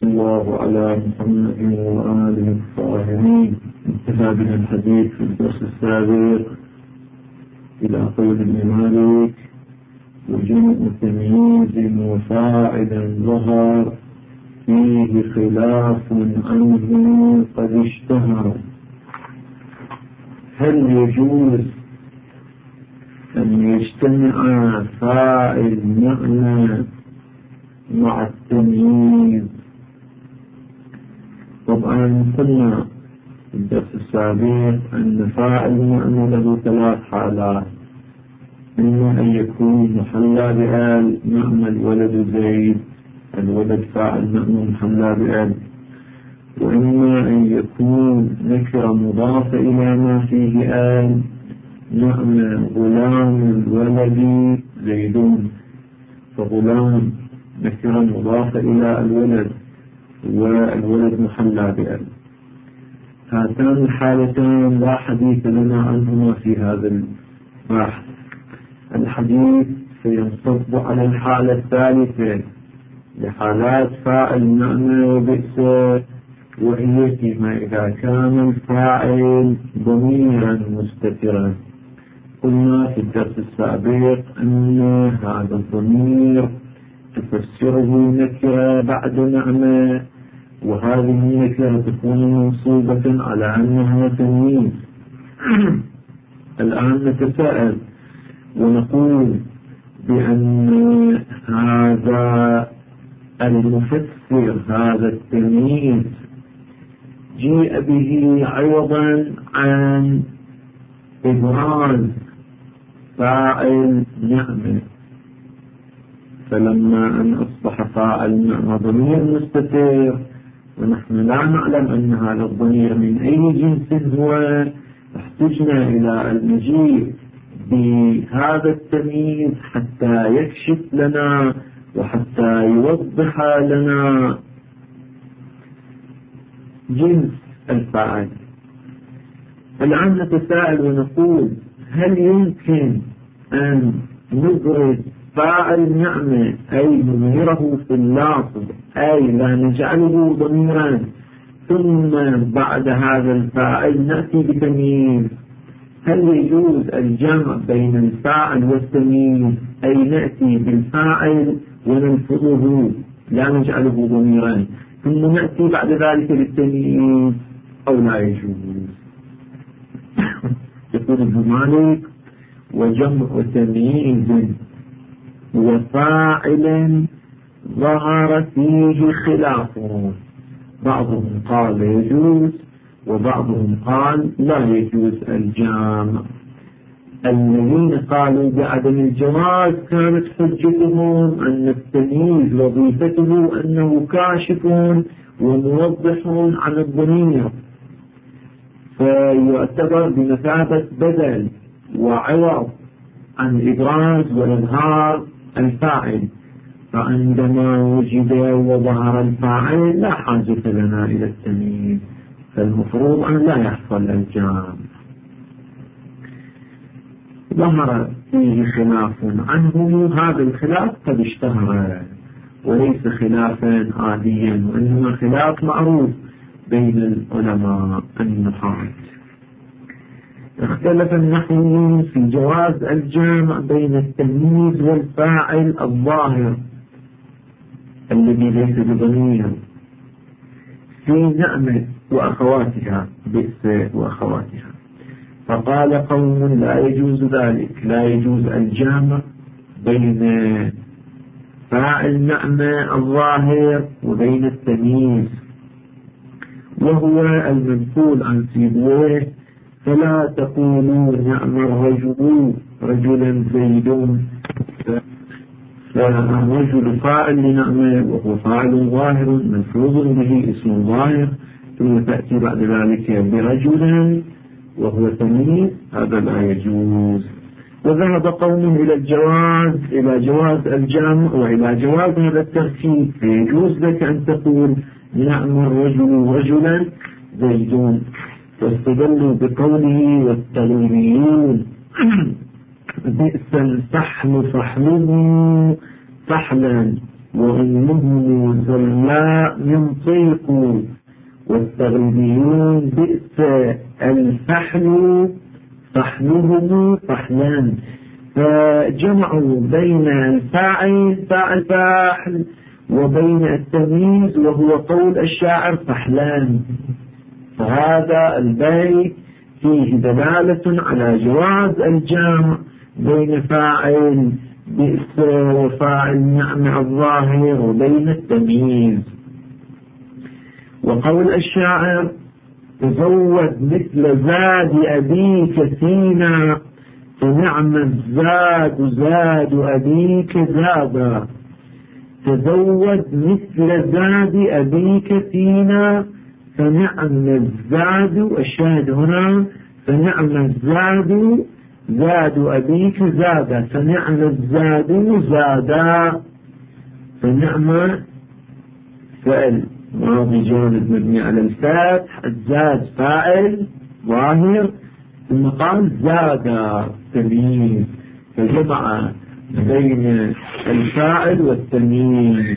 الله على محمد وآله الطاهرين. انتهى بنا الحديث في الدرس السابق إلى قول ابن مالك: وجمع تمييز وفاعل ظهر فيه خلاف عنه قد اشتهر. هل يجوز أن يجتمع فاعل معنى مع التمييز؟ طبعا قلنا في الدرس السابق أن فاعل معنى له ثلاث حالات: إما أن يكون محلى بآل معنى الولد زيد، الولد فاعل معنى محلى بآل، وإما أن يكون نكرة مضافة إلى ما فيه آل معنى غلام الولد زيدون، فغلام نكرة مضافة إلى الولد والولد محلى بآل. هاتان الحالتان لا حديث لنا عنهما في هذا البحث. الحديث سينصب على الحالة الثالثة لحالات فاعل معنى وبئس، وهي فيما إذا كان الفاعل ضميرا مستترا. قلنا في الدرس السابق أن هذا الضمير تفسره نكرة بعد نعمة، وهذه النكرة تكون منصوبة على أنها تمييز. الآن نتساءل ونقول بأن هذا المفسر هذا التمييز جيء به عوضا عن إبراز فاعل نعمة، فلما أن أصبح فاعل نعمة ضمير مستتر ونحن لا نعلم أن هذا الضمير من أي جنس هو، احتجنا إلى المجيء بهذا التمييز حتى يكشف لنا وحتى يوضح لنا جنس الفاعل. الآن نتساءل ونقول: هل يمكن أن نبرز فاعل نعمة أي نظهره في اللفظ أي لا نجعله ضميرا ثم بعد هذا الفاعل نأتي بتمييز؟ هل يجوز الجمع بين الفاعل والتمييز أي نأتي بالفاعل ونلفظه لا نجعله ضميرا ثم نأتي بعد ذلك بالتمييز، أو لا يجوز؟ يقول ابن مالك: وجمع تمييز وفاعل ظهر فيه خلاف. بعضهم قال يجوز وبعضهم قال لا يجوز الجمع. الذين قالوا بعدم الجواز كانت حجتهم أن التمييز وظيفته أنه كاشف وموضح عن الضمير، فيعتبر بمثابة بدل وعوض عن إبراز وإظهار الفاعل. فعندما وجد وظهر الفاعل لا حاجة لنا إلى التمييز، فالمفروض أن لا يحصل الجمع. ظهر فيه خلاف عنه، هذا الخلاف قد اشتهر وليس خلافا عاديا، وإنما خلاف معروف بين العلماء النحاة. اختلف النحويون في جواز الجمع بين التمييز والفاعل الظاهر الذي ليس بضمير في نعمة وأخواتها، بئس وأخواتها. فقال قوم: لا يجوز ذلك، لا يجوز الجمع بين فاعل نعمة الظاهر وبين التمييز، وهو المنقول عن سيبويه: فلا تقولوا نعم الرجل رجلا زيد، فالرجل فاعل لنعمة وهو فاعل ظاهر ملفوظ به اسم ظاهر، ثم تأتي بعد ذلك برجلا وهو تمييز، هذا لا يجوز. وذهب قوم إلى جواز الجمع وإلى جواز هذا التركيب، فيجوز لك أن تقول نعم الرجل رجلا زيدون، واستدلوا بقوله: والتغيبيون بئس الفحل فحله فحلا وأمه زلاء من طيق، والتغريبيون بئس الفحل فحلهم فحلان، فجمعوا بين الفاعل فاعل فاحل وبين التمييز وهو قول الشاعر فحلان. فهذا البيت فيه دلالة على جواز الجمع بين فاعل بئس وفاعل نعم الظاهر وبين التمييز. وقول الشاعر تزود مثل زاد أبيك سينا، فنعم الزاد زاد أبيك زادا. تزود مثل زاد أبيك فينا، فنعم الزاد، الشاهد هنا فنعم الزاد زاد أبيك زادا، فنعم الزاد زادا. فنعم فعل ماضي جامد مبني على الفتح، الزاد فاعل ظاهر، ثم قال زادا تمييز، فجمع بين الفاعل والتمييز.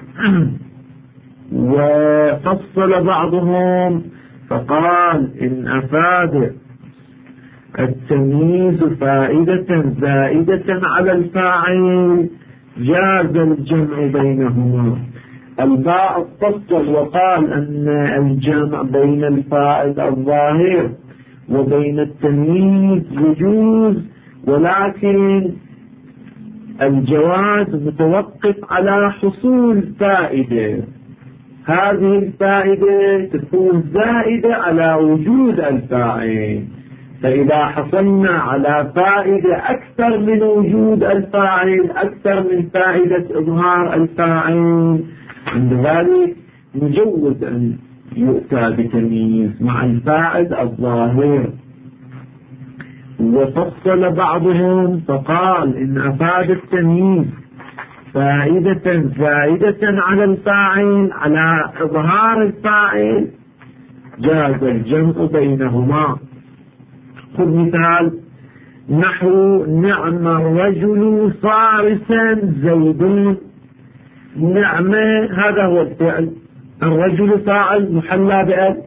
وفصل بعضهم فقال إن أفاد التمييز فائدة زائدة على الفاعل جاز الجمع بينهما. البعض فصل وقال أن الجمع بين الفاعل الظاهر وبين التمييز يجوز، ولكن الجواز متوقف على حصول فائدة، هذه الفائدة تكون زائدة على وجود الفاعل. فإذا حصلنا على فائدة أكثر من وجود الفاعل، أكثر من فائدة إظهار الفاعل، عند ذلك نجوز أن يؤتى بتمييز مع الفاعل الظاهر. وفصل بعضهم فقال إن أفاد التمييز فائدة زائدة على الفاعل على إظهار الفاعل جاز الجمع بينهما. خذ مثال نحو نعم الرجل فارسا زيد. نعمة هذا هو الفعل، الرجل فاعل محلى بأل،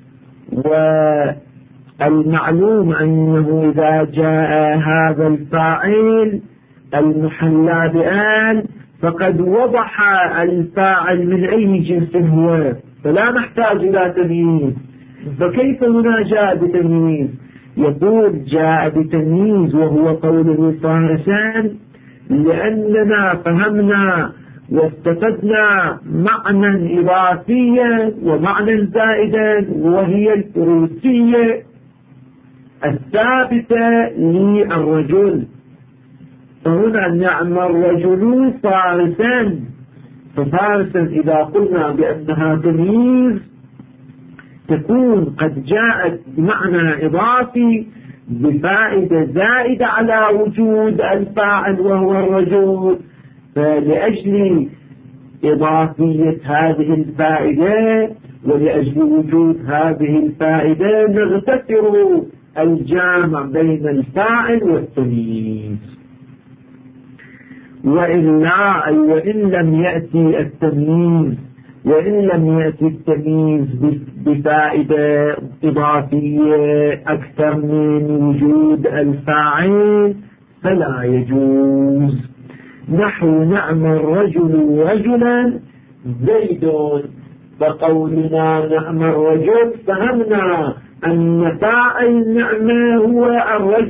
والمعلوم أنه إذا جاء هذا الفاعل المحلى بأل فقد وضح الفاعل من أي جنس هو، فلا نحتاج إلى تمييز. فكيف هنا جاء بتمييز؟ يقول جاء بتمييز وهو قوله فارسان لأننا فهمنا واستفدنا معنى إضافيا ومعنى زائدا، وهي الفروسية الثابتة للرجل. فهنا نعم الرجل فارسا، ففارسا إذا قلنا بأنها تمييز تكون قد جاءت بمعنى إضافي بفائدة زائدة على وجود الفاعل وهو الرجل. فلأجل إضافية هذه الفائدة ولأجل وجود هذه الفائدة نغتفر الجامع بين الفاعل والتمييز. وإلا أي وإن لم يأتي التمييز بفائدة إضافية أكثر من وجود الفاعل فلا يجوز. نحو نعم الرجل رجلا زيد، فقولنا نعم الرجل فهمنا أن فاعل نعمة هو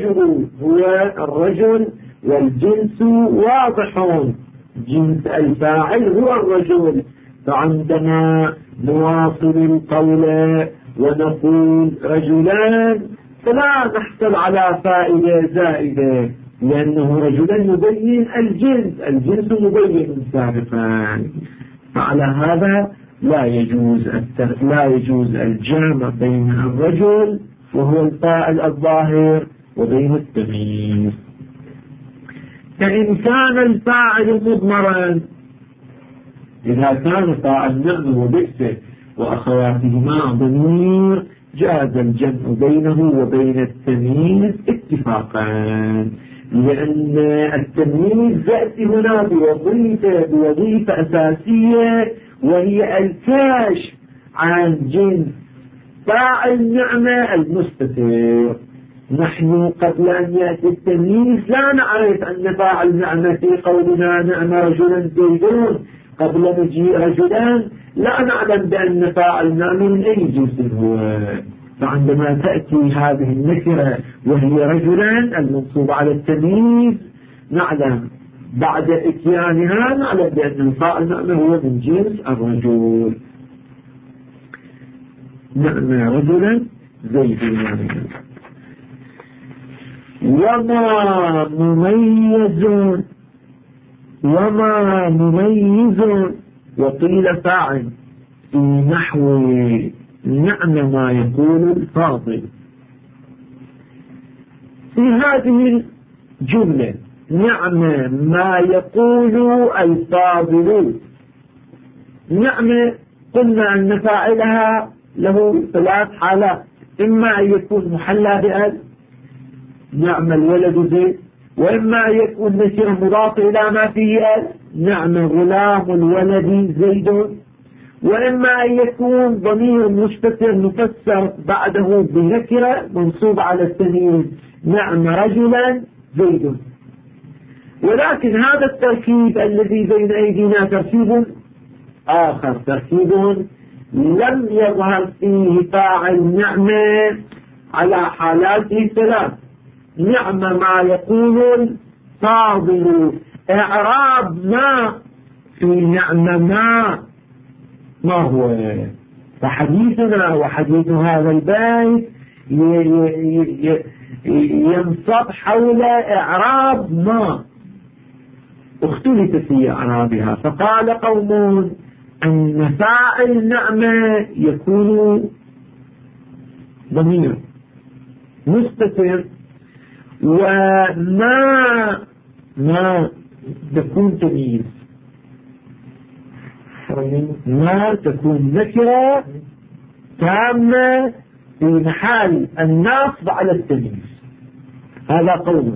الرجل والجنس واضح، جنس الفاعل هو الرجل. فعندما نواصل القول ونقول رجلان فلا نحصل على فائدة زائدة، لأنه رجلا يبين الجنس مبين سابقا. فعلى هذا لا يجوز الجمع بين الرجل وهو الفاعل الظاهر وبين التمييز. فإن كان الفاعل مضمرا، إذا كان فاعل نعم وبئس وأخواتهما ضمير جاز الجمع بينه وبين التمييز اتفاقا. لأن التمييز يأتي هنا بوظيفة أساسية، وهي الكشف عن جنس فاعل النعمة المستتر. نحن قبل أن يأتي التمييز لا نعرف أن فاعل النعمة في قولنا نعم رجلا زيدون قبل مجيء رجلان لا نعلم بأن فاعل النعمة من أي جنس هو. فعندما تأتي هذه النكرة وهي رجلا المنصوب على التمييز نعلم بعد اتيانها نعلم بأن فاعل النعمة هو من جنس الرجل. نعم رجلا زيدون. وما مميز وقيل فاعل في نحو نعم ما يقول الفاضل. في هذه الجملة نعم ما يقول الفاضل، نعم قلنا أن فاعلها له ثلاث حالات: إما أن يكون محلى بأل نعم الولد زيد، وإما أن يكون نكرة مضافة إلى ما فيه أل نعم غلام الولد زيد، وإما أن يكون ضمير مستتر مفسر بعده بنكرة منصوب على التمييز نعم رجلا زيد. ولكن هذا التركيب الذي بين أيدينا تركيب آخر، تركيب لم يظهر فيه فاعل نعمة على حالاته ثلاث. نعم ما يقول الفاضل، إعراب ما في نعم ما هو؟ فحديثنا وحديث هذا البيت ينصب حول إعراب ما اختلف في إعرابها. فقال قوم أن فاعل نعمة يكون ضمير مستتر، وما تكون تمييز، ما تكون نكرة تامة في محل النصب على التمييز. هذا قول.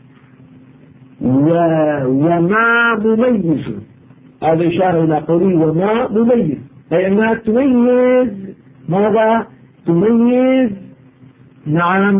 وما مميز، هذا إشارة إلى قوله وما مميز، فإنها تميز ماذا؟ تميز نعم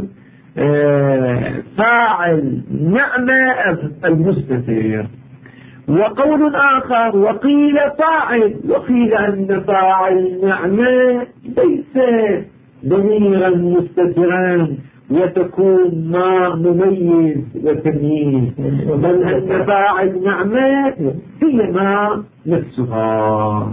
فاعل نعمة المستتر. وقول آخر وقيل فاعل، وقيل أن فاعل نعمة ليس ضميرا مستترا وتكون ما مميز وتمييز، بل أن فاعل نعمة هي ما نفسها.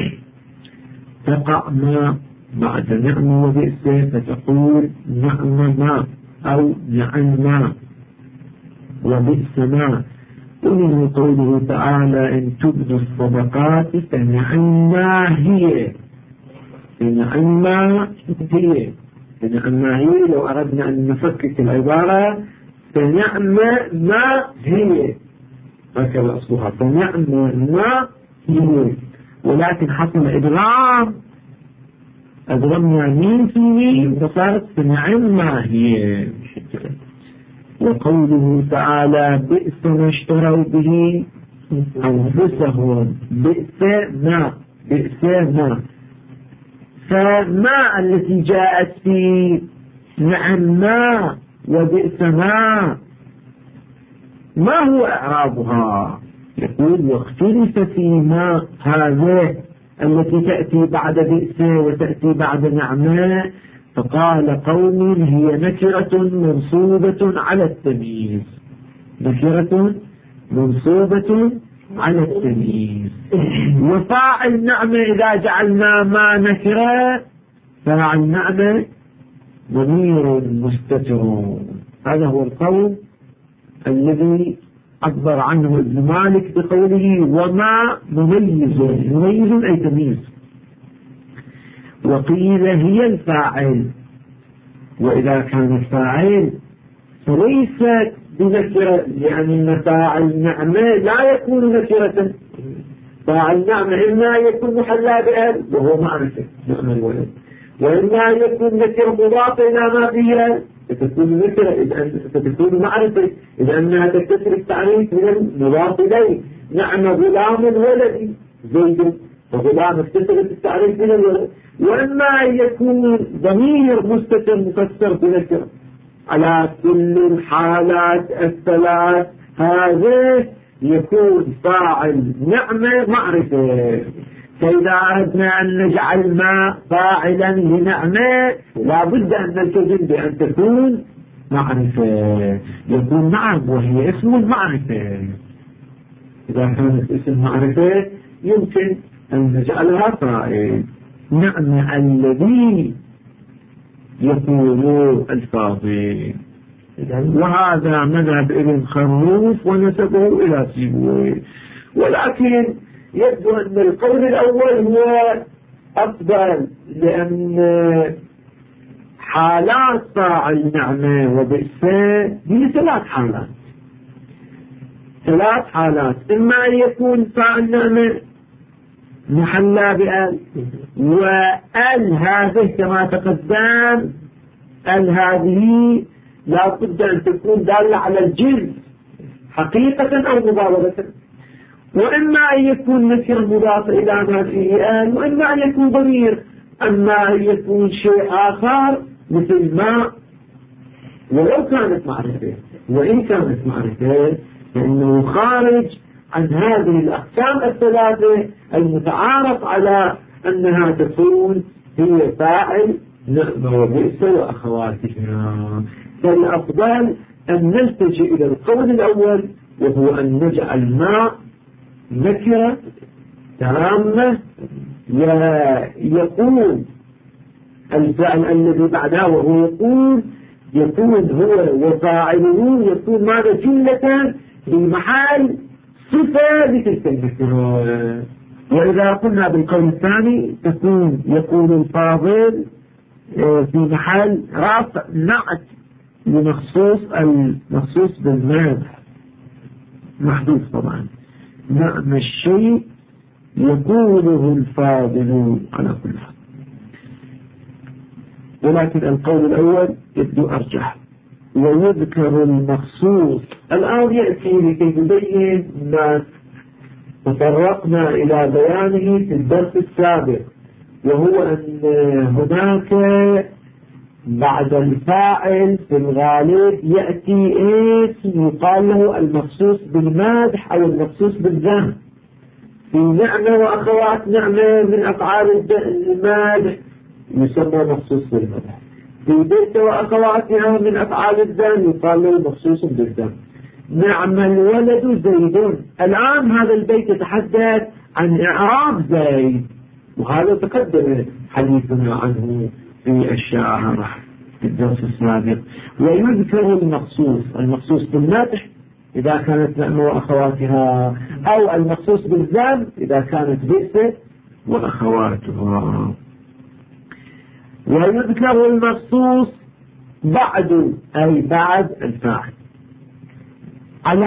تقع ما بعد نعم وبئس فتقول نعم ما أو نعم ما وبئس ما. ومنه قوله تعالى إن تبدوا الصدقات فنعم ما هي، فنعم ما هي، فنعم ما هي. لو أردنا أن نفكك العبارة فنعم ما هي هكذا أصلها، فنعم ما هي، ولكن حصل إدغام، أدغمنا مين في مين فصارت فنعم ما هي. وقوله تعالى بئس ما اشتروا به أنفسهم، بئس ما فما التي جاءت في نعم ما وبئس ما هو إعرابها؟ يقول واختلف فيما هذه التي تأتي بعد بئس وتأتي بعد نعمة. فقال قوم هي نكرة منصوبة على التمييز، نكرة منصوبة على التمييز. وفاعل نعمة إذا جعلنا ما نكرة فاعل نعمة ضمير مستتر. هذا هو القول الذي عبر عنه ابن مالك بقوله وما مميز، مميز أي تمييز. وقيل هي الفاعل، وإذا كان الفاعل فليست بنكرة، لأن فاعل نعمة لا يكون نكرة. فاعل نعمة إما يكون محلى بأل وهو معرفة نعم الولد، وإما يكون نكرة مضافة إلى ما فيه فتكون نكرة، فتكون معرفة، إذا أنها تكتسر التعريف من المضاف إليه. نعم غلام الولد زيد، وغلام اكتسرت التعريف من الولد. وإما أن يكون ضمير مستتر مفسر بنكرة على كل الحالات الثلاث هذه يكون فاعل نعمة معرفة. فإذا أردنا أن نجعل ما فاعلا لنعمة لا بد أن نلتزم بأن تكون معرفة. يكون نعم وهي اسم المعرفة. إذا كانت اسم معرفة يمكن أن نجعلها فاعل. نعم الذي يكون الفاضل. وهذا مذهب ابن خروف ونسبه إلى سيبويه. ولكن يبدو أن القول الأول هو أفضل، لأن حالات فاعل نعمة وبئس هي ثلاث حالات. إما أن يكون فاعل نعمة محلى بأل، وأل هذه كما تقدم أل هذه لا بد أن تكون دالة على الجنس حقيقة أو مبالغة. وإما أن يكون نكرة مضافة إلى ما فيه آل، وإما أن يكون ضمير، أما أن يكون شيء آخر مثل ما ولو كانت معرفة. وإن كانت معرفة فإنه خارج عن هذه الأقسام الثلاثة المتعارف على أنها تكون هي فاعل نعمة وبئس وأخواتها. فالأفضل أن نلتجئ إلى القول الأول، وهو أن نجعل ما نكرة تامة يكون الفعل الذي بعده وهو يكون هو وفاعله يكون ماذا جملة في محل صفة لتلك النكرة. وإذا قلنا بالقول الثاني يكون الفاضل في محل رفع نعت المخصوص بالمادح محدود طبعا. نعم الشيء يقوله الفاضل على كل حال. ولكن القول الأول يبدو أرجح. ويذكر المخصوص الآن يأتي لكي يبين ما تطرقنا إلى بيانه في الدرس السابق، وهو أن هناك بعد الفاعل في الغالب يأتي اسم يقال له المخصوص بالمادح أو المخصوص بالذم. في نعمة وأخوات نعمة من أفعال المادح يسمى مخصوص بالمدح. في بئس وأخواتها من أفعال الذم يقال له مخصوص بالذم. نعم الولد زيد. الآن هذا البيت يتحدث عن إعراب زيد، وهذا تقدم حديثنا عنه في الشاعر في الدرس السابق. ويذكر المخصوص بالمدح إذا كانت نعمة وأخواتها، أو المخصوص بالذم إذا كانت بئس وأخواتها. ويذكر المخصوص بعد أي بعد الفاعل على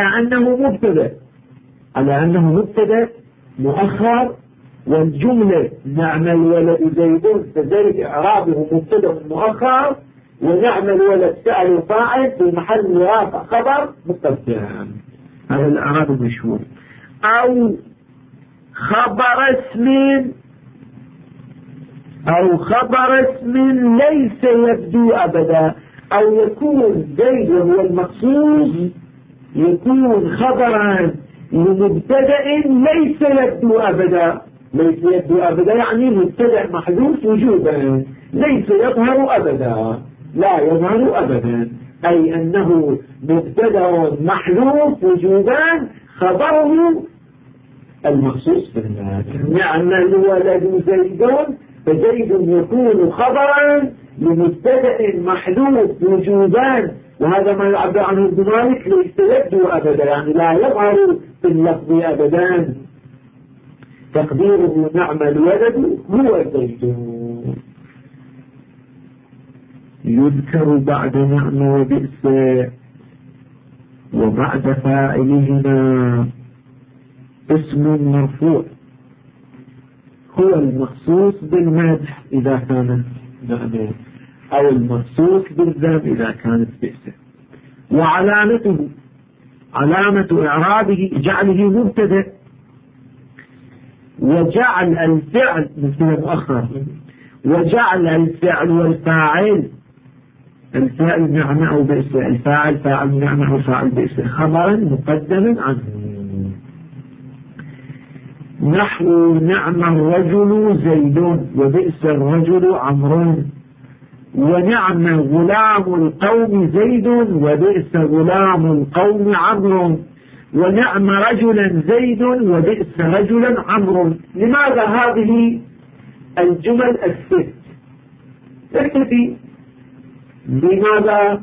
أنه مبتدأ مؤخر. والجملة نعم الولد زيد كذلك إعرابه مبتدأ مؤخر، ونعم الولد فعل فاعل في محل رفع خبر مقدم. هذا الإعراب المشهور. أو خبر اسم ليس يبدو أبدا. أو يكون زيد وهو المخصوص يكون خبرا لمبتدأ ليس يبدو أبدا. يعني مبتدأ محذوف وجوبا ليس يظهر أبدا، لا يظهر أبدا، أي أنه مبتدأ محذوف وجوبا خبره المخصوص بالمادح. نعم الولد زيد، فزيد يكون خبرا لمبتدأ محذوف وجوبا، وهذا ما يعبر عنه ابن مالك ليس يبدو أبدا، يعني لا يظهر في اللفظ أبدا. تقديره نعم الولد هو زيد. يذكر بعد نعم وبئس وبعد فاعلهما اسم مرفوع هو المخصوص بالمدح إذا كان نعمة، أو المخصوص بالذنب إذا كانت بئس. وعلامته علامة إعرابه جعله مبتدأ، وجعل الفعل مثل مؤخر، وجعل الفعل والفاعل، الفعل نعمة أو بئس، الفاعل فاعل نعمة أو فاعل بئس، خبرا مقدما عنه. نحو نعم الرجل زيد وبئس الرجل عمرو، ونعم غلام القوم زيد وبئس غلام القوم عمرو، ونعم رجلا زيد وبئس رجلا عمرو. لماذا هذه الجمل الست؟ نكتفي بماذا؟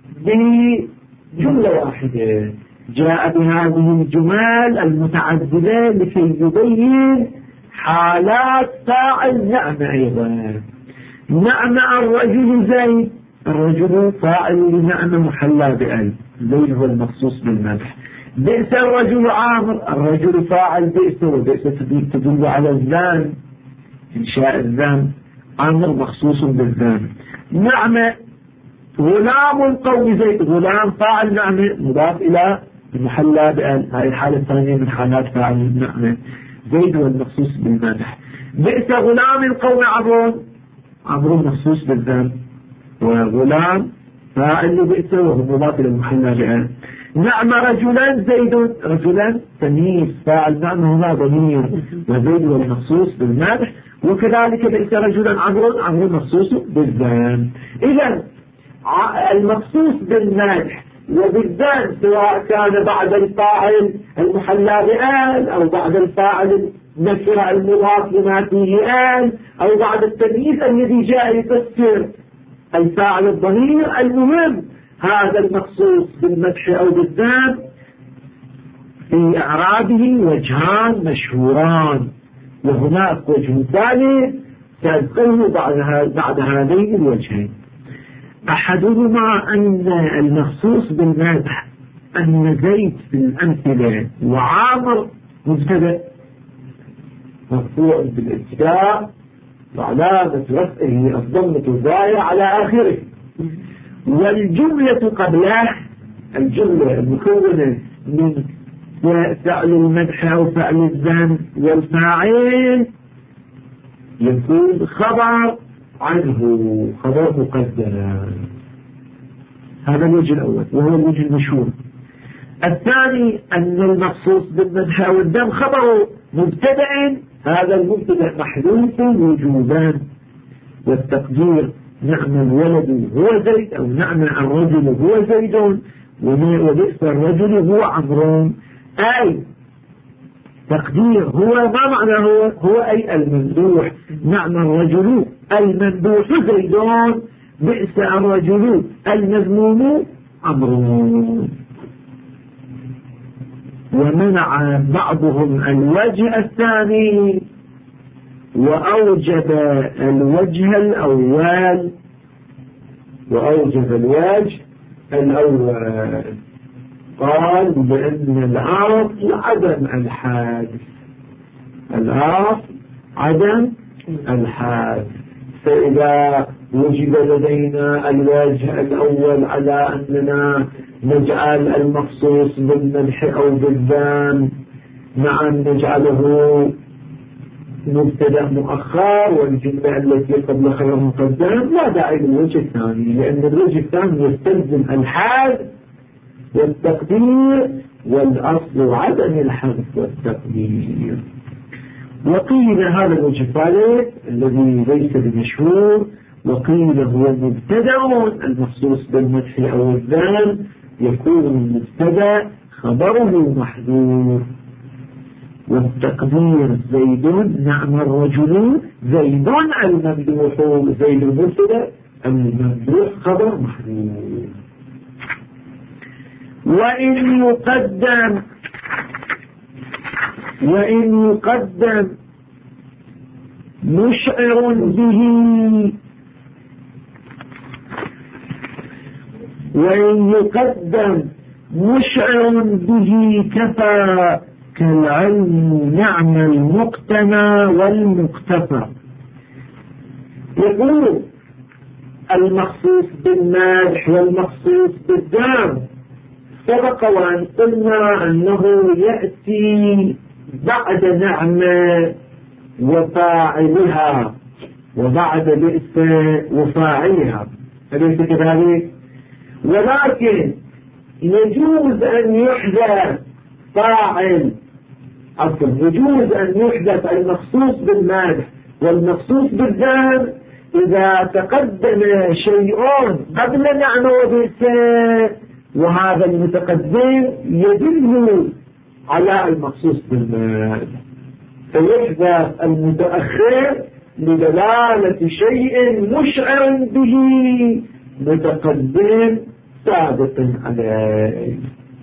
بجملة واحدة جاء بهذه الجمال المتعددة لكي يبين حالات فاعل نعمة. أيضا نعم الرجل زيد، الرجل فاعل لنعمة محلى بأل، زيد هو المخصوص بالمدح. بئس الرجل عامر، الرجل فاعل بئس، وبئس تدل على الذان، إنشاء الذان، عامر مخصوص بالذان. نعمة غلام القوم زيد، غلام فاعل نعمة مضاف إلى المحلى بأل، هذه الحالة الثانية من حالات فاعل النعمة، زيد هو المخصوص بالمدح. بئس غلام القوم عمرو، عمرو مخصوص بالذنب، وغلام فاعل لبئس وهو مضاف إلى المحلى بأل. نعم رجلا زيد، رجلا تمييز فاعل نعمة هنا ضمير، وزيد هو المخصوص بالمدح. وكذلك بئس رجلا عمرو، عمرو مخصوص بالذنب. إذا المخصوص بالمدح وبالذنب سواء كان بعد الفاعل المحلى بأل أو بعد الفاعل نكرة المضاف لما فيه آل أو بعد التمييز الذي جاء يفسر الفاعل الضمير، المهم هذا المخصوص بالمدح أو بالذنب في إعرابه وجهان مشهوران، وهناك وجه ثالث سأذكره بعد هذين الوجهين. أحدهما أن المخصوص بالمدح أن زيد في الأمثلة وعامر مبتدأ مرفوع بالابتداء وعلامة رفعه الضمة الظاهرة على آخره، والجملة قبله الجملة المكونة من فعل المدح أو فعل الذم والفاعل يكون خبر عنه، خبر مقدم. هذا الوجه الأول وهو الوجه المشهور. الثاني أن المخصوص بالمدح أو الذم خبره مبتدأ، هذا المبتدأ محذوف وجوبا، والتقدير نعم الولد هو زيد أو نعم الرجل هو زيد وبئس الرجل هو عمرو. أي تقدير هو ما معنى هو أي الممدوح، نعم الرجل الممدوح زيد، بئس الرجل المذموم عمرو. ومنع بعضهم الوجه الثاني وأوجب الوجه الأول، وأوجب الوجه الأول قال بأن الأصل عدم الحادث، الأصل عدم الحادث. فإذا وجد لدينا الوجه الأول على أننا نجعل المخصوص بالمدح أو بالذم، نعم نجعله مبتدأ مؤخر والجملة التي قبل خبر مقدم، لا داعي للوجه الثاني، لأن الوجه الثاني يستلزم الحذف والتقدير، والأصل عدم الحذف والتقدير. وقيل هذا الوجه الثالث الذي ليس بمشهور، وقيل هو مبتدأ المخصوص بالمدح أو الذم، يكون المبتدأ خبره محذوف، والتقدير زيد نعم الرجل زيد الممدوح، زيد المبتدأ الممدوح خبر محذوف. وإن يقدم مشعر به، وإن يقدم مشعر به كفى كالعلم نعم المقتنى والمقتفى. يقول المخصوص بالمدح والمخصوص بالذم. سبق وأن قلنا أنه يأتي بعد نعمة وفاعلها وبعد بئس وفاعلها، أليس كذلك؟ ولكن يجوز أن يحدث فاعل، يجوز أن يحدث المخصوص بالمدح والمخصوص بالذم إذا تقدم شيء قبل نعمة وبئس، وهذا المتقدم يدل على المخصوص بالمدح، فيحدث المتأخر لدلالة شيء مشعر به متقدم سابق عليه.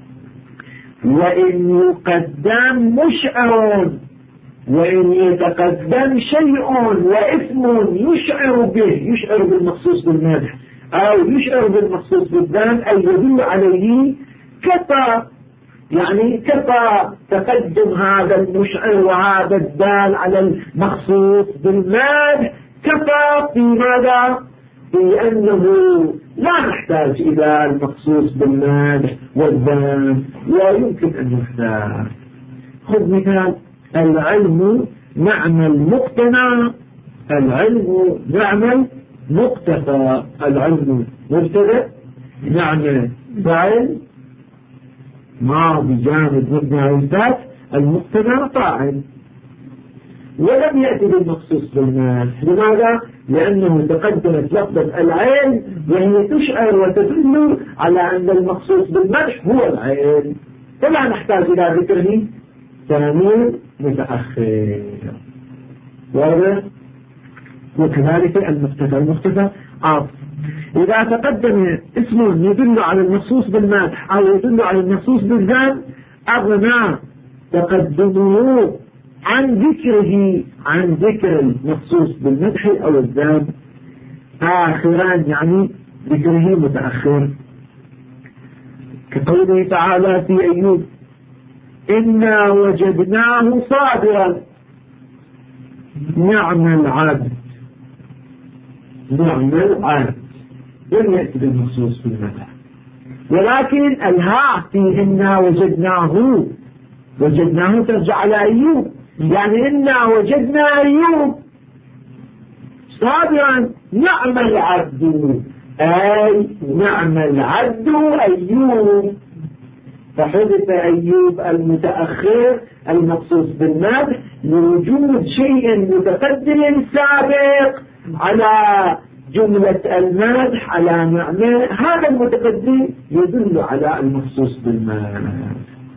وإن يقدم مشعر، وإن يتقدم شيء واسم يشعر به، يشعر بالمخصوص بالمدح أو يشعر بالمخصوص بالذم أي يدل عليه، كفى، يعني كفى تقدم هذا المشعر وهذا الدال على المخصوص بالمدح، كفى في ماذا؟ في أنه لا نحتاج إلى المخصوص بالمدح والذم، لا يمكن أن يحتاج. خذ مثال: العلم نعمل مقتنع، العلم نعمل مقتفى. العلم مبتدأ، نعمل فاعل ماضي جامد مبني على الفتح، المقتنع فاعل، ولم يأتي بالمخصوص بالمدح. لماذا؟ لأنه تقدمت لفظة العلم وهي تشعر وتدل على أن المخصوص بالمدح هو العلم، فلا نحتاج إلى ذكره ثاني متأخر. واضح؟ وكذلك المختفى، المختفى عاطف. إذا تقدم اسم يدل على المخصوص بالمدح أو يدل على المخصوص بالذم أغنى تقدمه عن ذكره، عن ذكر المخصوص بالمدح أو الذم آخرا، يعني ذكره متأخر، كقوله تعالى في أيوب: إنا وجدناه صابرا نعم العبد. نعم العبد لم يأتي بالمخصوص بالمدح، ولكن الهاء في إنا وجدناه، وجدناه ترجع على أيوب، يعني إنا وجدنا أيوب صابرا نعم العبد، أي نعم العبد أيوب، فحدث أيوب المتأخر المخصوص بالمدح لوجود شيء متقدم سابق على جملة المدح على نعمة، هذا المتقدم يدل على المخصوص بالمدح.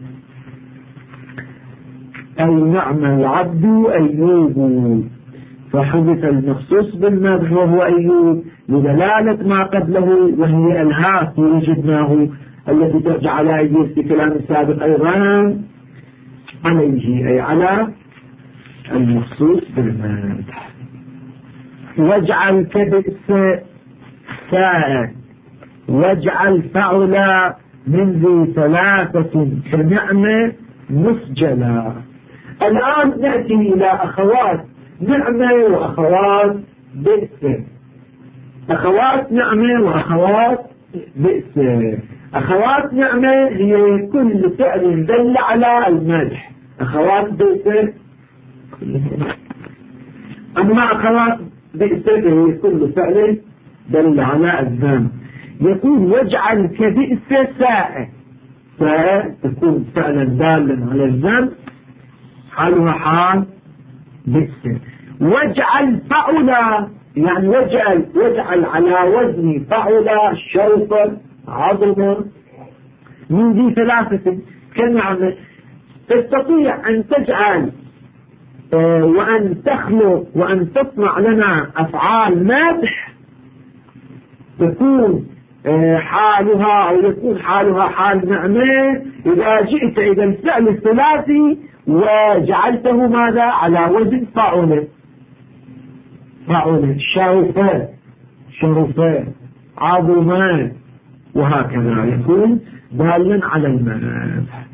أي نعم العبد أيوب، فحدث المخصوص بالمدح وهو أيوب لدلالة ما قبله وهي الهاء في وجدناه التي ترجع على أيوب في كلام السابق أيضا عليه، أي على المخصوص بالمدح. واجعل كبئس ساء، واجعل فعلا من ذي ثلاثة كنعمة مسجلا. الآن نأتي إلى أخوات نعمة وأخوات بئس. أخوات نعمة وأخوات بئس. أخوات نعمة هي كل فعل دل على المدح، أخوات بئس. أما أخوات بئس هي كل فعل دل على الذم. يقول واجعل كبئس ساء، فتكون فعلا دالا على الذم حالها حال بئس. واجعل فعلا، يعني واجعل على وزن فعلا شوفا عظما من ذي ثلاثة كنعمة. تستطيع أن تجعل وأن تخلق وأن تصنع لنا أفعال مدح تكون حالها أو يكون حالها حال نعمة إذا جئت إلى الفعل الثلاثي وجعلته ماذا؟ على وزن فعل. فعل شرفة عظما، وهكذا يكون دالا على المدح.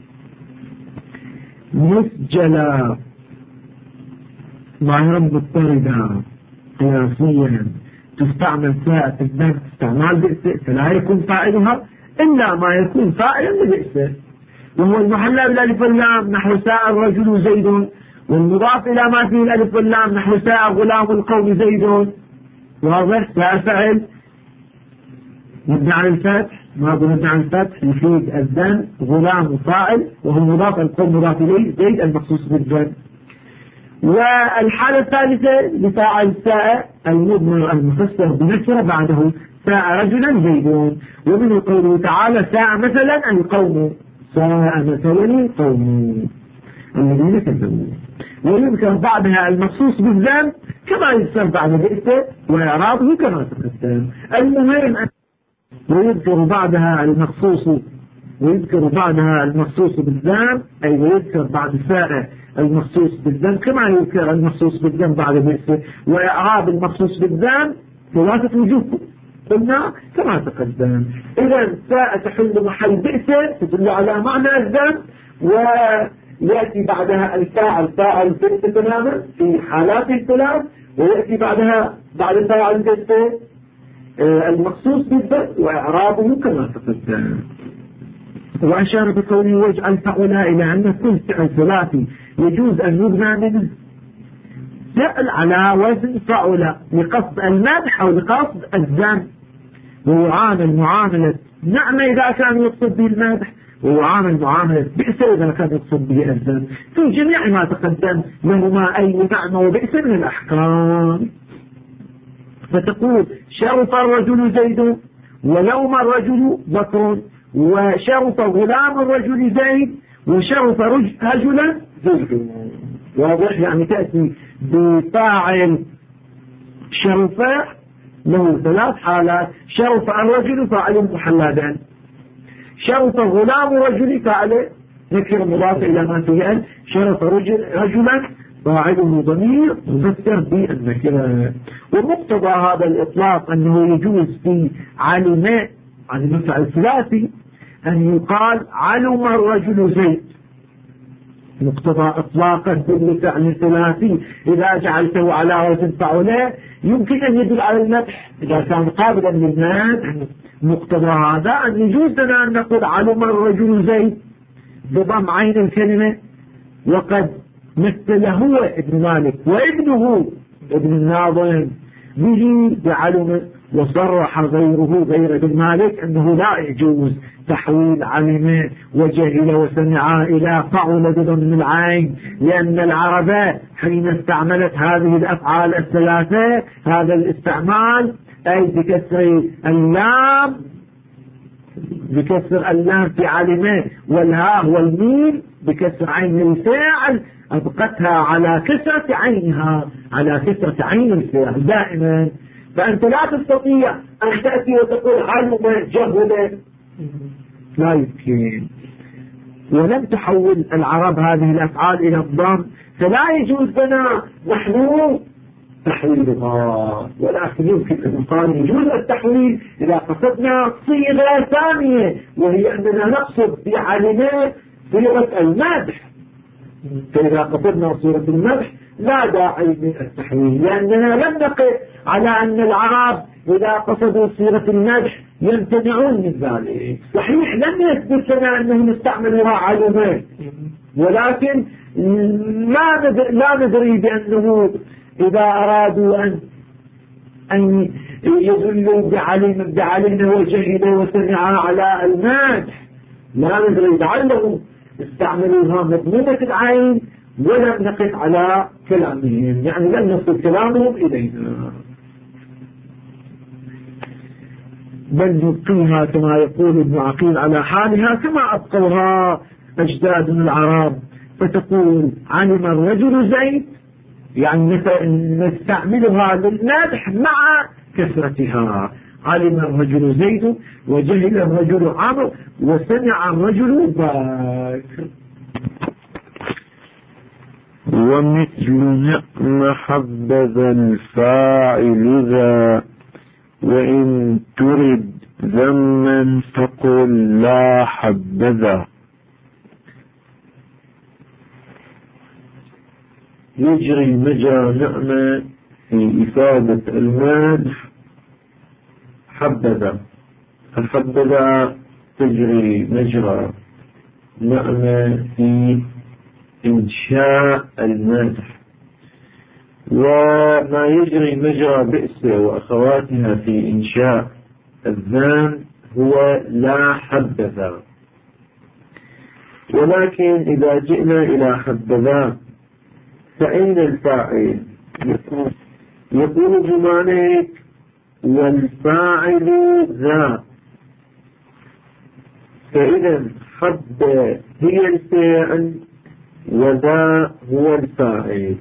مسجلا ظاهرا مضطردا قياسيا تستعمل ساء في الذم استعمال بئس فلا يكون فاعلها إلا ما يكون فاعلا لبئس، وهو المحلى بالألف واللام نحو ساء الرجل زيد، والمضاف إلى ما فيه الألف واللام نحو ساء غلام القوم زيد. واضح؟ ساء فعل مبني على الفتح، ما مبني على الفتح يفيد الذم، غلام فاعل وهو مضاف، القوم مضاف إليه، زيد المخصوص بالذم. والحالة الثالثة لفاعل ساء المضمر المفسر بنكرة بعده ساء رجلا زيدون، ومنه قوله تعالى ساء مثلا القوم، ساء مثلا القوم الذين كذبوا. ويذكر بعدها المخصوص بالذم كما يذكر بعد بئس وإعرابه كما تقدم. المهم ويذكر بعدها المخصوص بالذم، أي ويذكر بعد ساء المخصوص بالذم كما يذكر المخصوص بالذم بعد بئس، وإعراب المخصوص بالذم ثلاثة وجوه قلنا كما تقدم. إذا ساء تحل محل بئس تدل على معنى الذم، ويأتي بعدها الفاعل بئس تماما في حالات الثلاث، ويأتي بعدها بعد فاعل بئس المخصوص بالذم وإعرابه كما تقدم. وأشار بقوله واجعل فعلا إلى أن كل فعل ثلاثي يجوز أن يبنى منه فعل على وزن فعلا لقصد المدح أو لقصد الذم، ويعامل معاملة نعمة إذا كان يقصد به المدح، ويعامل معاملة بئس إذا كان يقصد به الذم، في جميع ما تقدم لهما أي نعمة وبئس من الأحكام. فتقول شرف الرجل زيد، ولوم الرجل بكر، وشرف غلام الرجل زيد، وشرف رجلا زيد. واضح؟ يعني تأتي بفاعل شرفة له ثلاث حالات: شرف الرجل فاعل محلدا، شرف غلام الرجل فاعل نكر مضاف إلى ما فيه، شرف رجلا فاعله ضمير مفسر بالنكرة. ومقتضى هذا الإطلاق أنه يجوز في علم فعل ثلاثي أن يقال علم الرجل زيد، مقتضى إطلاقا كل فعل ثلاثي إذا جعلته على وزن فعله يمكن أن يدل على المدح إذا كان قابلا للمدح. مقتضى هذا أن يجوز لنا أن نقول علم الرجل زيد بضم عين الكلمة، وقد مثل هو ابن مالك وابنه ابن الناظم به بعلم، وصرح غير ابن مالك أنه لا يجوز تحويل علم وجهل وسمع إلى فعل بضم العين، لأن العرب حين استعملت هذه الأفعال الثلاثة هذا الاستعمال أي بكسر اللام في علمه، والهاء والميم بكسر عين الفاعل أبقتها على كسرة عينها، على كسرة عين الفاعل دائما. فأنت لا تستطيع أن تأتي وتقول علم جهل، لا يمكن. ولم تحول العرب هذه الأفعال إلى الضم، فلا يجوز لنا نحن تحويلها، ولكن يمكن أن يقال يجوز التحويل إذا قصدنا صيغة ثانية، وهي أننا نقصد في علمه صيغة المدح. فإذا قصدنا صيغة المدح لا داعي من التحويل، لأننا لم نقف على أن العرب إذا قصدوا صيغة المدح يمتنعون من ذلك. صحيح لم يثبت لنا أنهم استعملوها علمه، ولكن لا ندري بأنه إذا أرادوا أن يدلوا بعلم وجهل وسمع على المدح لا ندري، لعلهم استعملوها مضمونة العين ولم نقف على كلامهم، يعني لم نصل كلامهم إلينا، بل نبقيها كما يقول ابن عقيل على حالها كما أبقوها أجدادنا العرب. فتقول علم الرجل زيد، يعني نستعملها للمدح مع كثرتها، علم الرجل زيد، وجهل الرجل عمرو، وسمع الرجل باكر. ومثل نعم حبذا الفاعل ذا، وإن ترد ذما فقل لا حبذا. يجري مجرى نعمة في إفادة المدح حبذا، فحبذا تجري مجرى نعمة في إنشاء المادح، وما يجري مجرى بئس وأخواتها في إنشاء الذم هو لا حبذا. ولكن إذا جئنا إلى حبذا فأين الفاعل؟ يقول جمالك والفاعل ذا، فإذا حب هي الفعل وذا هو الفاعل.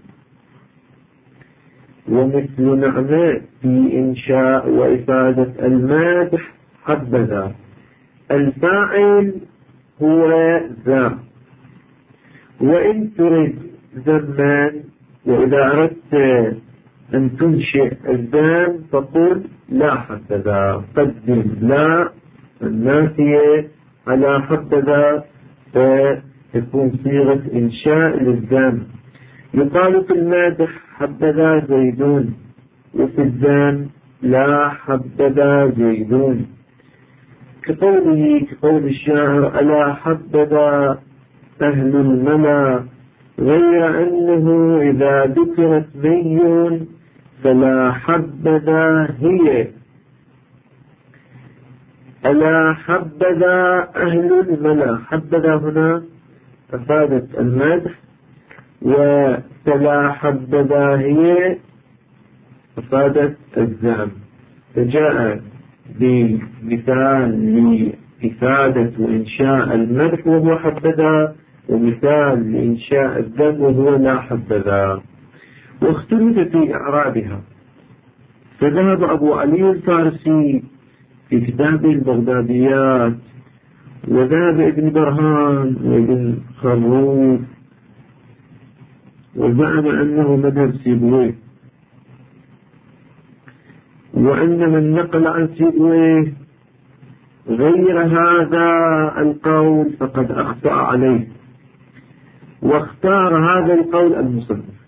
ومثل نعمة في إنشاء وإفادة المادح حبذا، الفاعل هو ذا. وإن تريد ذما، وإذا أردت أن تنشئ الذم فقل لا حبذا، قدم لا النافية على حبذا فتكون صيغة إنشاء للذم. يقال في المادح حبذا زيدون، وفي الذم لا حبذا زيدون، كقول الشاعر ألا حبذا أهل الملا، غير أنه إذا ذكرت مي فلا حبذا هي. ألا حبذا أهل الملا، حبذا هنا أفادت المدح، وفلا حبذا هي أفادت الذم. فجاء بمثال لإفادة وإنشاء المدح وهو حبذا، ومثال لإنشاء الذم وهو لا حبذا، واختلف في إعرابها. فذهب أبو علي الفارسي في كتابه البغداديات، وذهب ابن برهان وابن خروف، وزعم أنه مذهب سيبويه، وأن من نقل عن سيبويه غير هذا القول فقد أخطأ عليه، واختار هذا القول المصنف.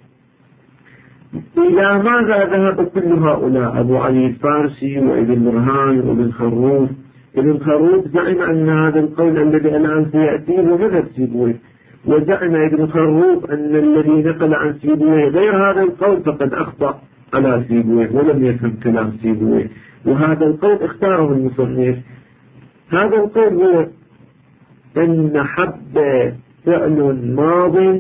إلى ماذا ذهب كل هؤلاء؟ أبو علي الفارسي وابن برهان وابن خروف. ابن خروف زعم أن هذا القول الذي الآن سيأتيه هو مذهب سيبويه، وزعم ابن خروف أن الذي نقل عن سيبويه غير هذا القول فقد أخطأ على سيبويه ولم يفهم كلام سيبويه، وهذا القول اختاره المصنف. هذا القول هو أن حب فعل ماض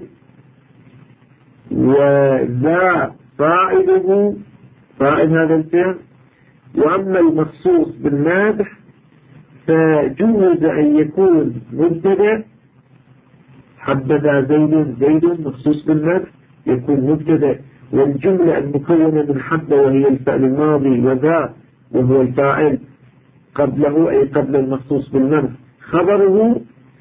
وذا فاعله فاعل هذا الفعل، وأما المخصوص بالمادح فجوز أن يكون مبتدأ، حبذا زيد، زيد مخصوص بالمادح يكون مبتدأ، والجملة المكونة من حب وهي الفعل الماضي وذا وهو الفاعل قبله أي قبل المخصوص بالمادح خبره.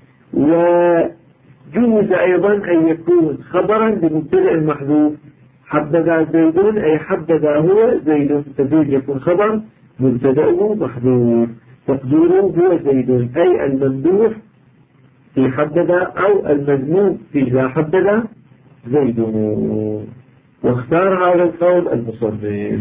وجوز أيضا أن يكون خبرا بمبتدأ محذوف، حبذا زيدون أي حبذا هو زيد، فزيد يكون خبر مبتدأه محذوف، تقديره هو زيدون أي الممدوح في حبذا أو المذموم في لا حبذا زيدون. واختار هذا القول المصنف.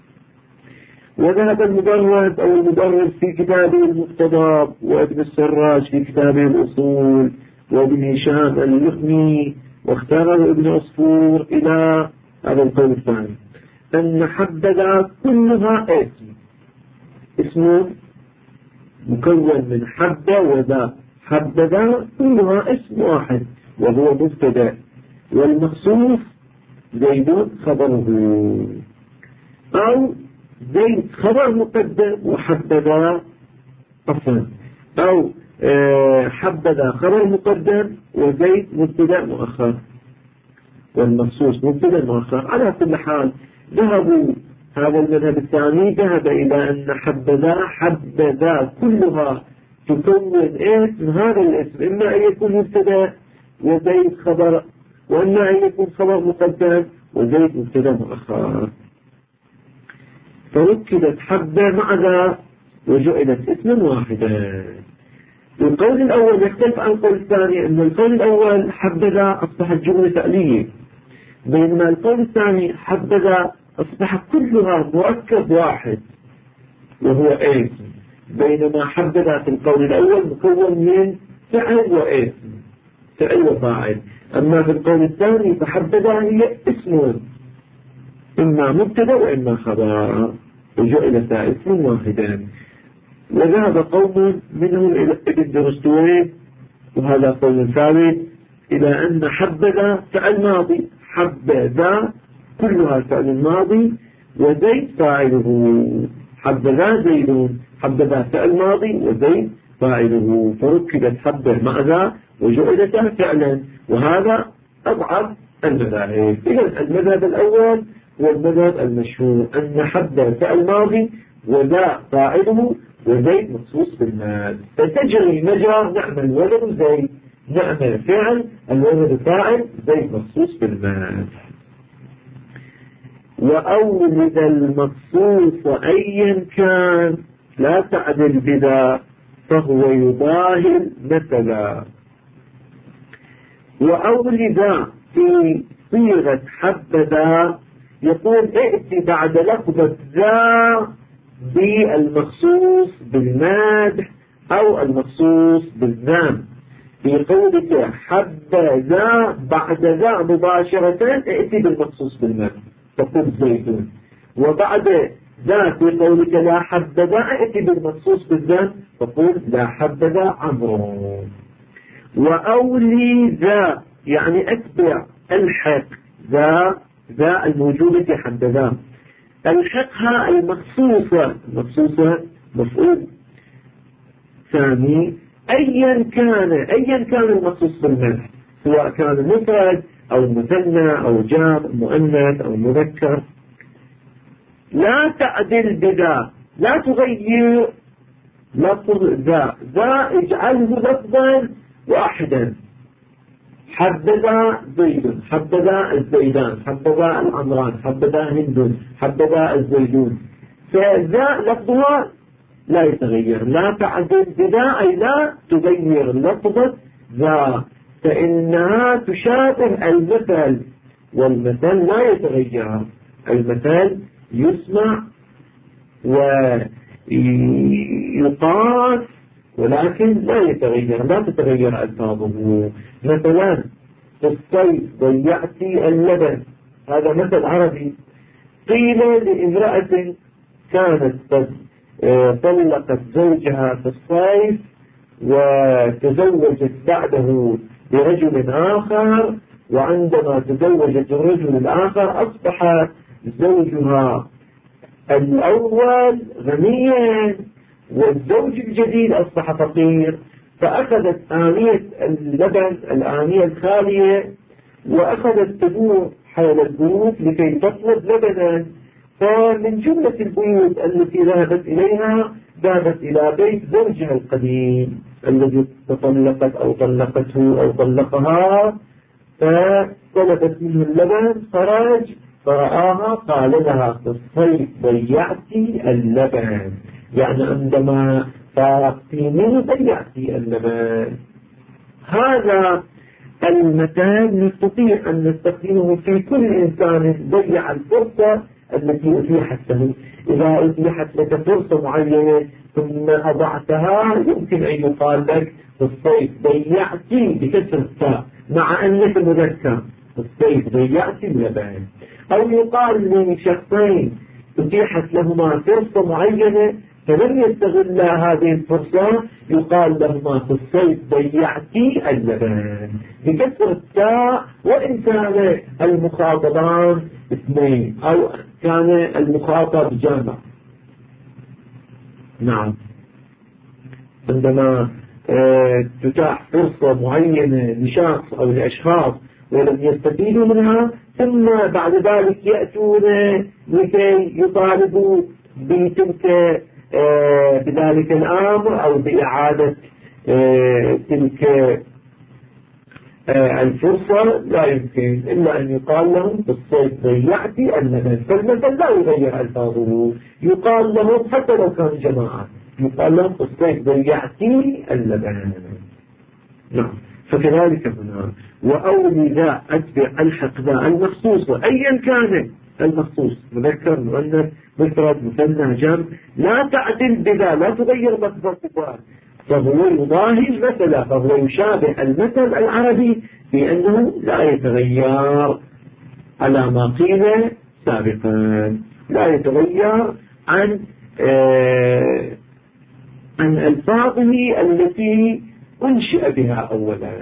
وذهب المبرد أو المبرد في كتابه المقتضى، وابن السراج في كتابه الأصول، وابن هشام اللخمي، واختاره ابن عصفور إلى هذا القول الثاني، أن حبذا كلها اسم مكون من حب وذا، حبذا كلها اسم واحد وهو مبتدأ، والمخصوص زيد خبره، أو زيد خبر مقدم وحبذا أصلا، أو حبذا خبر مقدم وزيد مبتدأ مؤخر، والمخصوص مبتدأ مؤخر. على كل حال ذهبوا هذا المذهب الثاني ذهب إلى أن حبذا كلها تكون اسم هذا الاسم، إما أن يكون مبتدأ وزيد خبر، وإما أن يكون خبر مقدم وزيد مبتدأ مؤخر. فركبت حبة مع ذا وجعلت اسما واحدا. القول الأول يختلف عن القول الثاني، أن القول الأول حبذا أصبحت جملة فعلية، بينما القول الثاني حبذا أصبح كلها مركب واحد، وهو اسم، بينما حبذا في القول الأول مكون من فعل واسم، فعل وفاعل. أما في القول الثاني فحبذا هي اسم، إما مبتدا وإما خبر، وجعلت اسم واحدا. وذهب قوم منهم إلى ابن درستوي، وهذا قول ثابت، إلى أن حبذا فعل ماضي، حبذا كلها فعل ماضي وزيد فاعله، حبذا زيد، حبذا فعل ماضي وزيد فاعله، فركبت حبة مع ذا وجعلتا فعلا، وهذا أضعف المذاهب. إذا المذهب الأول هو المذهب المشهور، أن حبة فعل ماضي وذا فاعله وزيد مخصوص بالمال، فتجري مجرى نعم الولد زيد، نعم الفعل الولد فاعل، زيد مخصوص بالمال. وأولد المخصوص أيا كان لا تعدل بذا فهو يضاهل مثلا. وأولد في صيغة حبذا يقول ائتي بعد لفظة ذا بالمخصوص بالمادح أو المخصوص بالذم. في قولك حبذا بعد ذا مباشرة ائتي بالمخصوص بالمادح تقول زيد، وبعد ذا في قولك لا حبذا ائتي بالمخصوص بالذم تقول لا حبذا عمرو. وأولي ذا يعني أتبع الحق ذا الموجودة في حبذا، الحقها المخصوصة مفعول ثاني أيا كان المخصوص بالمدح، سواء كان مفرد أو مثنى أو جار مؤنث أو مذكر. لا تعدل بذا، لا تغير لفظ ذا اجعله لفظا واحدا، حبذا زيد، حبذا الزيدان، حبذا العمران، حبذا هند، حبذا الزيدون، فذا لفظها لا يتغير. لا تعدل بذا أي لا تغير لفظة ذا، فإنها تشابه المثل، والمثل لا يتغير، المثل يسمع ويقاس ولكن لا يتغير، لا تتغير ألفاظه. مثلا في الصيف ضيعتي اللبن، هذا مثل عربي. قيل لامرأة كانت قد طلقت زوجها في الصيف وتزوجت بعده برجل آخر، وعندما تزوجت الرجل الآخر أصبح زوجها الأول غنيا والزوج الجديد أصبح فقير، فأخذت آنية اللبن الآنية الخالية وأخذت تدور حول البيوت لكي تطلب لبنا. فمن جملة البيوت التي ذهبت إليها ذهبت إلى بيت زوجها القديم الذي تطلقت أو طلقته أو طلقها، فطلبت منه اللبن، خرج فرآها قال لها في الصيف ضيعتي اللبن، يعني عندما فارقتي منه ضيعتي اللبن. هذا المثال نستطيع أن نستخدمه في كل إنسان ضيع الفرصة التي أتيحت له. إذا أتيحت لك فرصة معينة ثم أضعتها يمكن أن يقال لك في الصيف ضيعتي بكسر التاء مع أنك مذكر، في الصيف ضيعتي اللبن. أو يقال لشخصين أتيحت لهما فرصة معينة فلم يستغلا هذه الفرصة يقال لهما في الصيف ضيعتي اللبن بكسر التاء، وإن كان المخاطبان اثنين أو كان المخاطب جامع. نعم، عندما تتاح فرصة معينة لشخص أو لأشخاص ولم يستفيدوا منها ثم بعد ذلك يأتون لكي يطالبوا بتلك بذلك الأمر أو بإعادة تلك الفرصة، لا يمكن إلا أن يقال لهم في الصيف ضيعتي اللبن، فالمثل لا يغير ألفاظه، يقال لهم حتى لو كانوا جماعة يقال لهم في الصيف ضيعتي اللبن. نعم، فكذلك هنا وأولي ذا أتبع الحق ذا المخصوص أيا كان المخصوص مذكر مؤنث مفرد مثنى جمع لا تعدل بذا، لا تغير لفظة ذا، فهو يضاهي المثل، فهو يشابه المثل العربي بأنه لا يتغير على ما قيل سابقا، لا يتغير عن ألفاظه التي أنشئ بها أولا.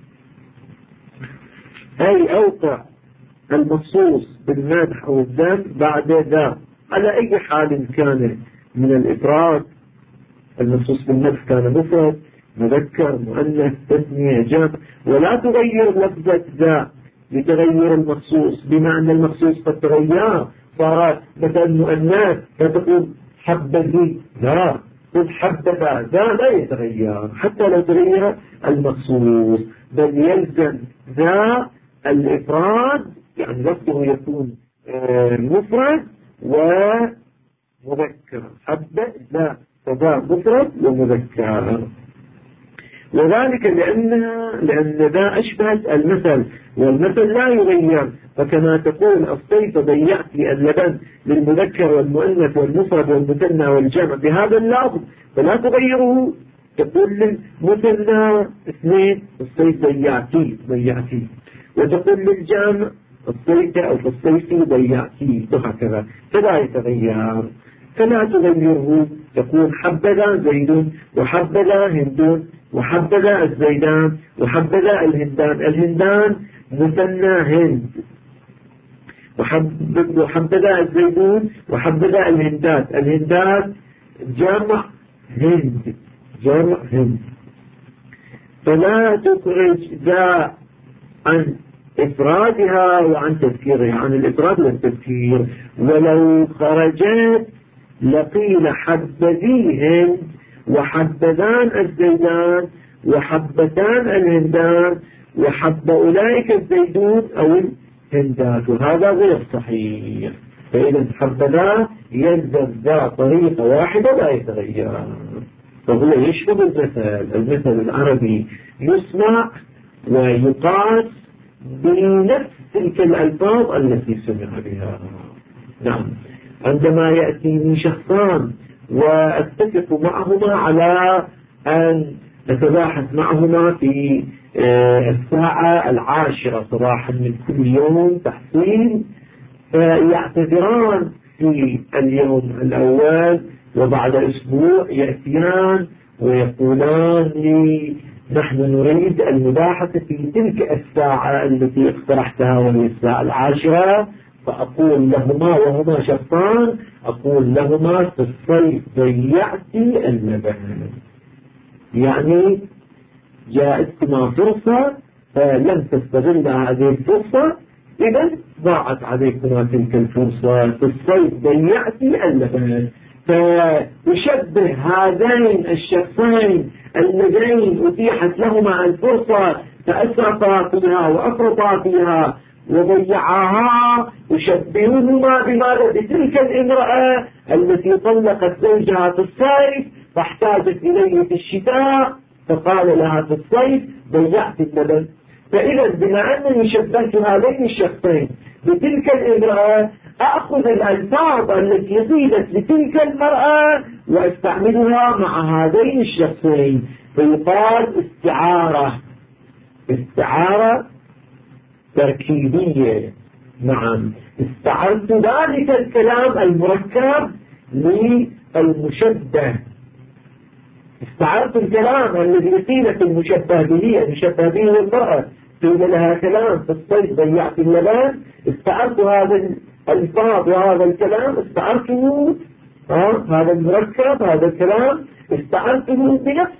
أي أوقع المخصوص بالمدح أو الذم بعد ذا على أي حال كان من الإفراد. المخصوص بالمدح كان مفرد مذكر مؤنث تثنية جمع، ولا تغير لفظة ذا لتغير المخصوص، بمعنى المخصوص قد تغير صارت مثلا مؤنث فتقول حبذي، لا قل حبذا، ذا لا يتغير حتى لو تغير المخصوص، بل يلزم ذا الإفراد، يعني لفظه يكون مفرد ومذكر، حبذا فذا مفرد ومذكر. وذلك لأن ذا أشبه المثل، والمثل لا يغير، فكما تقول الصيف ضيعت لي اللبن للمذكر والمؤنث والمفرد والمثنى والجمع بهذا اللفظ فلا تغيره، تقول للمثنى اثنين الصيف ضيعتي، وتقول للجمع الصيف أو الصيف ضيعتي، وهكذا فلا يتغير، فلا تغيره. تقول حبذا زيد وحبذا هند وحبذا الزيدان وحبذا الهندان مثنى هند، وحبذا الزيدون وحبذا الهندات جمع هند. فلا تخرج ذا عن إفرادها وعن تذكيرها، عن الإفراد والتذكير، ولو خرجت لقيل حبذي هند وحبذان الزيدان وحبتان الهندان وحب أولئك الزيدون أو الهندات، وهذا غير صحيح. فإذا حبذا يلزم ذا طريقة واحدة لا يتغير، فهو يشبه المثل العربي يسمع ويقاس بنفس تلك الألفاظ التي سمع بها. نعم، عندما يأتيني شخصان وأتفق معهما على أن نتباحث معهما في الساعة 10 صباحا من كل يوم تحصيل، فيعتذران في اليوم الأول وبعد أسبوع يأتيان ويقولان لي نحن نريد المباحثة في تلك الساعة التي اقترحتها وهي الساعة 10. فأقول لهما وهما شخصان، أقول لهما في الصيف ضيعتي اللبن، يعني جاءتكما فرصة فلم تستغل هذه الفرصة، إذا ضاعت عليكما تلك الفرصة، في الصيف ضيعتي اللبن. فيشبه هذين الشخصين اللذين أتيحت لهما الفرصة فأسرطا فيها وأفرطا فيها وضيعها، يشبههما بماذا؟ بتلك الامرأة التي طلقت زوجها في الصيف فاحتاجت إليه في الشتاء فقال لها في الصيف ضيعت اللبن. فإذا بما أنني شبهت هذين الشخصين بتلك الامرأة أخذ الألفاظ التي قيلت لتلك المرأة وأستعملها مع هذين الشخصين، فيقال استعارة تركيبية. نعم، استعرت ذلك الكلام المركب للمشبه، استعرت الكلام الذي قيل في المشبه به المرأة، قيل لها كلام في الصيف ضيعت اللبن، استعرت هذا الألفاظ وهذا الكلام، استعرته هذا المركب هذا الكلام استعرته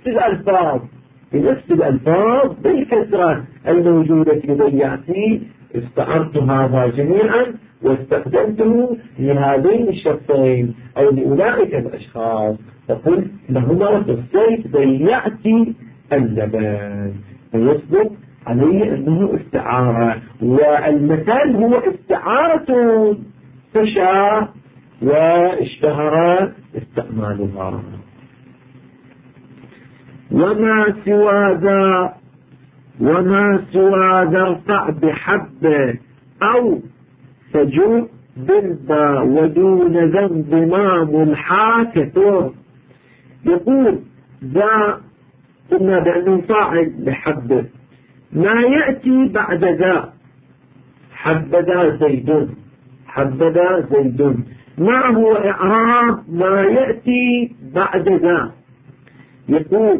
بنفس الألفاظ بالكسرة الموجودة في ضيعتي، استعرت هذا جميعا واستخدمته لهذين الشخصين أو لأولئك الأشخاص، فقلت لهما في الصيف ضيعتي اللبن، فيصدق عليه أنه استعارة، والمثال هو استعارة فشى واشتهر استعمالها. وما سوى ذا ارفع بحبه أو فجر بالباء ودون ذا انضمام الحاء كثر. يقول ذا قلنا بأنه فاعل بحبذ، ما يأتي بعد ذا حبذا زيد، حبذا زيد، ما هو إعراب ما يأتي بعد ذا؟ يقول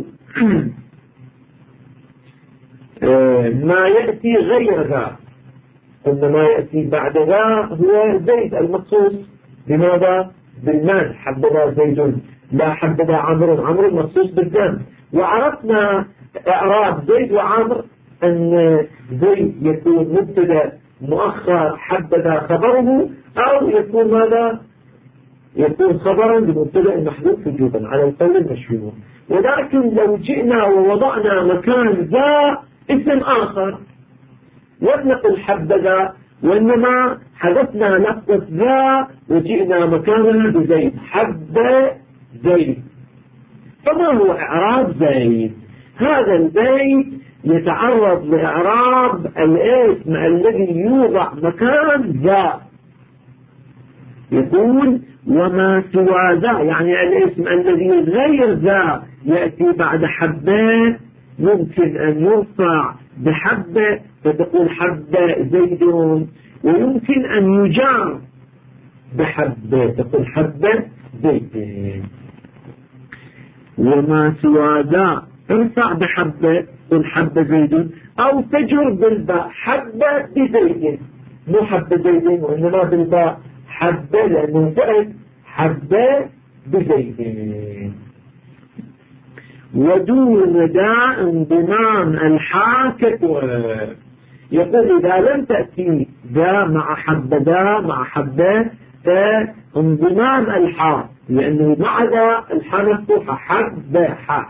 ما يأتي غير ذا، قلنا ما يأتي بعد ذا هو زيد المخصوص بماذا؟ بالمال، حبذا زيد، لا حبذا عمرو، عمرو مخصوص بالذم. وعرفنا إعراب زيد وعمر أن زيد يكون مبتدا مؤخر حبذا خبره، أو يكون ماذا؟ يكون خبرا لمبتدا محذوف وجوبا على القول المشهور. ولكن لو جئنا ووضعنا مكان ذا اسم آخر لم نقل حبذا، وإنما حذفنا لفظة ذا وجئنا مكانها بزيد، حب زيد، فما هو إعراب زيد؟ هذا البيت يتعرض لإعراب الاسم الذي يوضع مكان ذا. يقول وما سوى ذا، يعني الاسم الذي غير ذا يأتي بعد حبة ممكن أن يرفع بحبة فتقول حبة زيد، ويمكن أن يجار بحبة تقول حبة زيد. وما سوى ذا ارفع بحبة قل حبة زيد، أو تجر بالباء حبة بزيد، مو حبة زيد وإنما بالباء حبة لأنه فعل حبة بزيد. ودون داء انضمام الحاء كثر. يقول إذا لم تأتي ذا مع حبذا مع حبة فانضمام الحاء، لأنه مع ذا الحاء مفتوحة حبة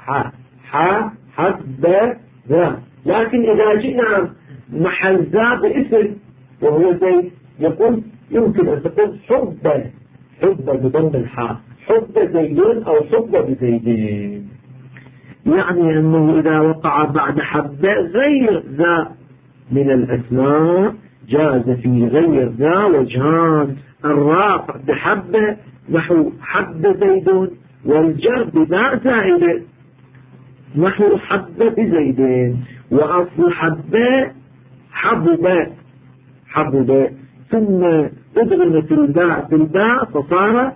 حبة ذا. لكن إذا جئنا محل ذا باسم وهو زيد يقول يمكن أن تقول حبة بضم الحاء، حبة زيد أو حبة بزيدين. يعني أنه إذا وقع بعد حبة غير ذا من الأسماء جاز في غير ذا وجهان: الرافع بحبة نحو حب زيد، والجر بذا زائدة نحو حب بزيدين. وأصل حبة حبب ثم أدغمت الباء بالباء فصار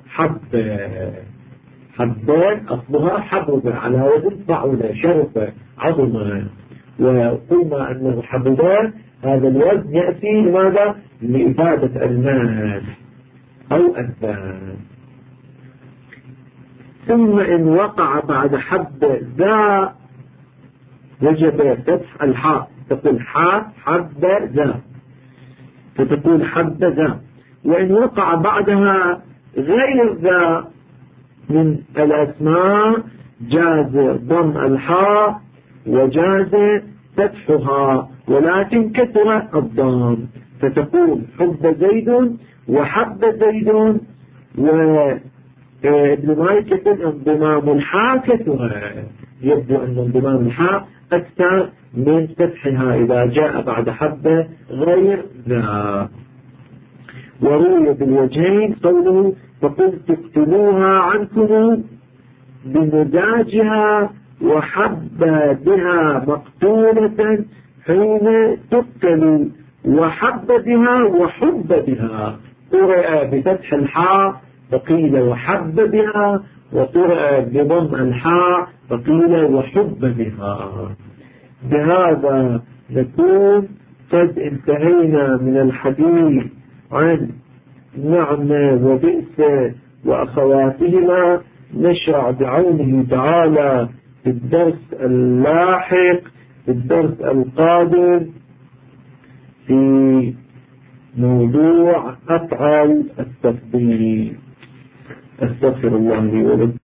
حبة أصلها حبب على وزن فعل شرف عظم. وقلنا أنه حبب هذا الوزن يأتي لماذا؟ لإفادة المال أو الذات. ثم إن وقع بعد حب ذا وجب فتح الحاء تقول حب ذا فتقول حب ذا. وإن وقع بعدها غير ذا من الأسماء جاز ضم الحاء وجاز فتحها، ولكن كثر الضم فتقول حب زيد وحب زيد. وابن مالك يقول انضمام الحاء كثر، يبدو أن انضمام الحاء أكثر من فتحها إذا جاء بعد حبة غير ذا. وروي بالوجهين قوله فقلت اقتلوها عنكم بمزاجها وحب بها مقتولة حين تقتل، وحب بها وحب بها. قرأ بفتح الحاء فقيل وحب بها، وقرأ بضم الحاء فقيل وحب بها. بهذا نكون قد انتهينا من الحديث عن نعمة وبئس وأخواتهما. نشرع بعونه تعالى في الدرس اللاحق في الدرس القادم في موضوع أفعال التفضيل. أستغفر الله لي ولكم.